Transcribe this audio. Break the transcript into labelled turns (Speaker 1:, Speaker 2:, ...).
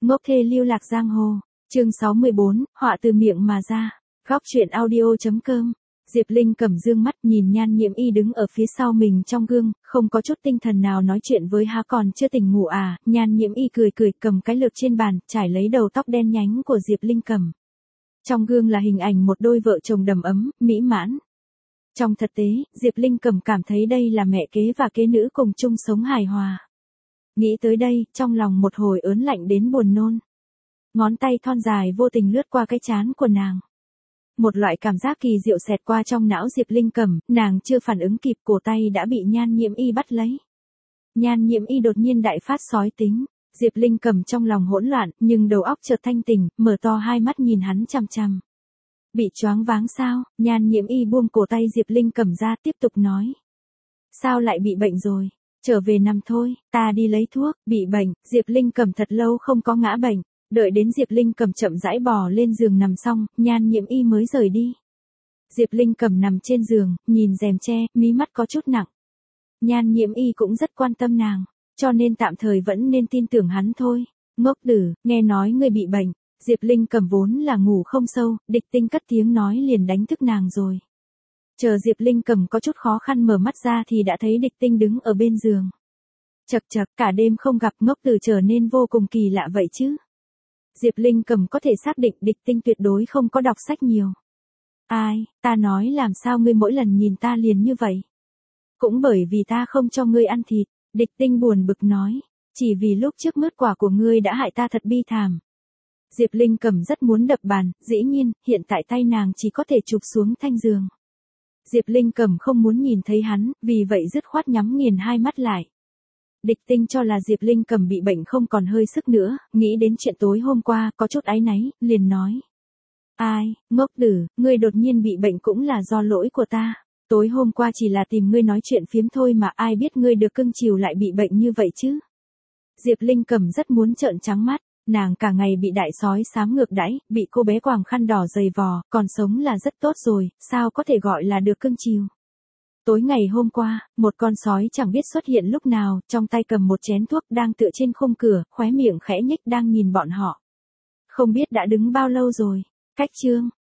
Speaker 1: Ngốc thê lưu lạc giang hồ. Chương 64, họa từ miệng mà ra. Góc truyện audio.com. Diệp Linh cầm dương mắt nhìn Nhan Nhiễm Y đứng ở phía sau mình trong gương, không có chút tinh thần nào nói chuyện với há còn chưa tỉnh ngủ à. Nhan Nhiễm Y cười cười cầm cái lược trên bàn, trải lấy đầu tóc đen nhánh của Diệp Linh cầm. Trong gương là hình ảnh một đôi vợ chồng đầm ấm, mỹ mãn. Trong thực tế, Diệp Linh cầm cảm thấy đây là mẹ kế và kế nữ cùng chung sống hài hòa. Nghĩ tới đây, trong lòng một hồi ớn lạnh đến buồn nôn. Ngón tay thon dài vô tình lướt qua cái trán của nàng. Một loại cảm giác kỳ diệu xẹt qua trong não Diệp Linh cầm, nàng chưa phản ứng kịp cổ tay đã bị Nhan Nhiễm Y bắt lấy. Nhan Nhiễm Y đột nhiên đại phát sói tính, Diệp Linh cầm trong lòng hỗn loạn, nhưng đầu óc chợt thanh tỉnh, mở to hai mắt nhìn hắn chằm chằm. Bị choáng váng sao? Nhan Nhiễm Y buông cổ tay Diệp Linh cầm ra tiếp tục nói. Sao lại bị bệnh rồi? Trở về nằm thôi, ta đi lấy thuốc. Bị bệnh, Diệp Linh cầm thật lâu không có ngã bệnh. Đợi đến Diệp Linh cầm chậm rãi bò lên giường nằm xong, Nhan Nhiễm Y mới rời đi. Diệp Linh cầm nằm trên giường, nhìn rèm che, mí mắt có chút nặng. Nhan Nhiễm Y cũng rất quan tâm nàng, cho nên tạm thời vẫn nên tin tưởng hắn thôi. Ngốc tử, nghe nói ngươi bị bệnh. Diệp Linh cầm vốn là ngủ không sâu, Địch Tinh cất tiếng nói liền đánh thức nàng rồi. Chờ Diệp Linh cầm có chút khó khăn mở mắt ra thì đã thấy Địch Tinh đứng ở bên giường. Chậc chậc, cả đêm không gặp Ngốc tử trở nên vô cùng kỳ lạ vậy chứ. Diệp Linh cầm có thể xác định Địch Tinh tuyệt đối không có đọc sách nhiều. Ai, ta nói làm sao ngươi mỗi lần nhìn ta liền như vậy? Cũng bởi vì ta không cho ngươi ăn thịt, Địch Tinh buồn bực nói. Chỉ vì lúc trước mứt quả của ngươi đã hại ta thật bi thảm. Diệp Linh cầm rất muốn đập bàn, dĩ nhiên, hiện tại tay nàng chỉ có thể chụp xuống thanh giường. Diệp Linh cầm không muốn nhìn thấy hắn, vì vậy dứt khoát nhắm nghiền hai mắt lại. Địch Tinh cho là Diệp Linh cầm bị bệnh không còn hơi sức nữa, nghĩ đến chuyện tối hôm qua, có chút áy náy, liền nói. Ai, ngốc tử, ngươi đột nhiên bị bệnh cũng là do lỗi của ta. Tối hôm qua chỉ là tìm ngươi nói chuyện phiếm thôi mà ai biết ngươi được cưng chiều lại bị bệnh như vậy chứ. Diệp Linh cầm rất muốn trợn trắng mắt. Nàng cả ngày bị đại sói xám ngược đãi, bị cô bé quàng khăn đỏ dày vò, còn sống là rất tốt rồi, sao có thể gọi là được cưng chiều. Tối ngày hôm qua, một con sói chẳng biết xuất hiện lúc nào, trong tay cầm một chén thuốc đang tựa trên khung cửa, khóe miệng khẽ nhếch đang nhìn bọn họ. Không biết đã đứng bao lâu rồi. Cách chương,